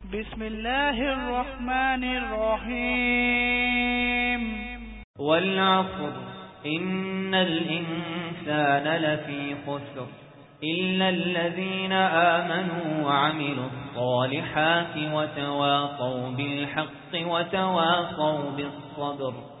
بسم الله الرحمن الرحيم والعصر إن الإنسان لفي خسر إلا الذين آمنوا وعملوا الصالحات وتواصوا بالحق وتواصوا بالصبر